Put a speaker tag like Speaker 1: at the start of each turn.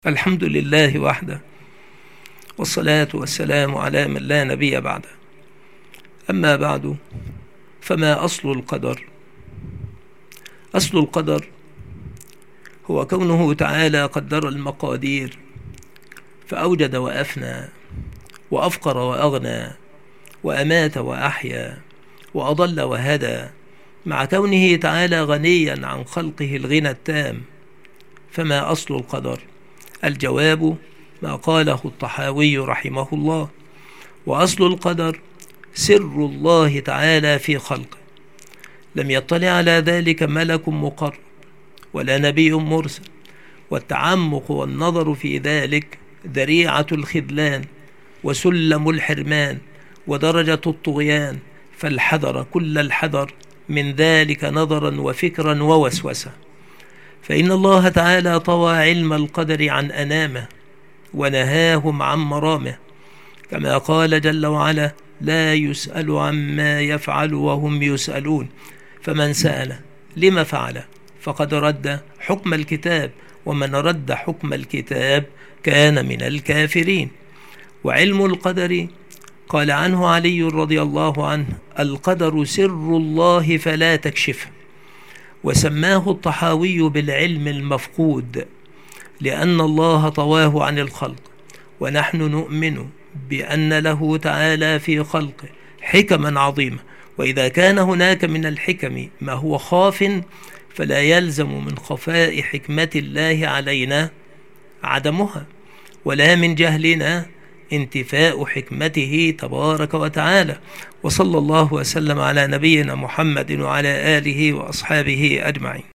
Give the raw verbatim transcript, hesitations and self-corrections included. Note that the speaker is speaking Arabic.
Speaker 1: الحمد لله وحده، والصلاة والسلام على من لا نبي بعده. أما بعد، فما أصل القدر؟ أصل القدر هو كونه تعالى قدر المقادير فأوجد وأفنى، وأفقر وأغنى، وأمات وأحيا، وأضل وهدى، مع كونه تعالى غنيا عن خلقه الغنى التام. فما أصل القدر؟ الجواب ما قاله الطحاوي رحمه الله: وأصل القدر سر الله تعالى في خلقه، لم يطلع على ذلك ملك مقرب ولا نبي مرسل، والتعمق والنظر في ذلك ذريعة الخذلان وسلم الحرمان ودرجة الطغيان، فالحذر كل الحذر من ذلك نظرا وفكرا ووسوسة. فإن الله تعالى طوى علم القدر عن أنامه ونهاهم عن مرامه، كما قال جل وعلا: لا يسأل عما يفعل وهم يسألون. فمن سأل لما فعل فقد رد حكم الكتاب، ومن رد حكم الكتاب كان من الكافرين. وعلم القدر قال عنه علي رضي الله عنه: القدر سر الله فلا تكشفه. وسماه الطحاوي بالعلم المفقود، لأن الله طواه عن الخلق، ونحن نؤمن بأن له تعالى في خلقه حكما عظيمة، وإذا كان هناك من الحكم ما هو خاف، فلا يلزم من خفاء حكمة الله علينا عدمها، ولا من جهلنا انتفاء حكمته تبارك وتعالى. وصلى الله وسلم على نبينا محمد وعلى آله وأصحابه أجمعين.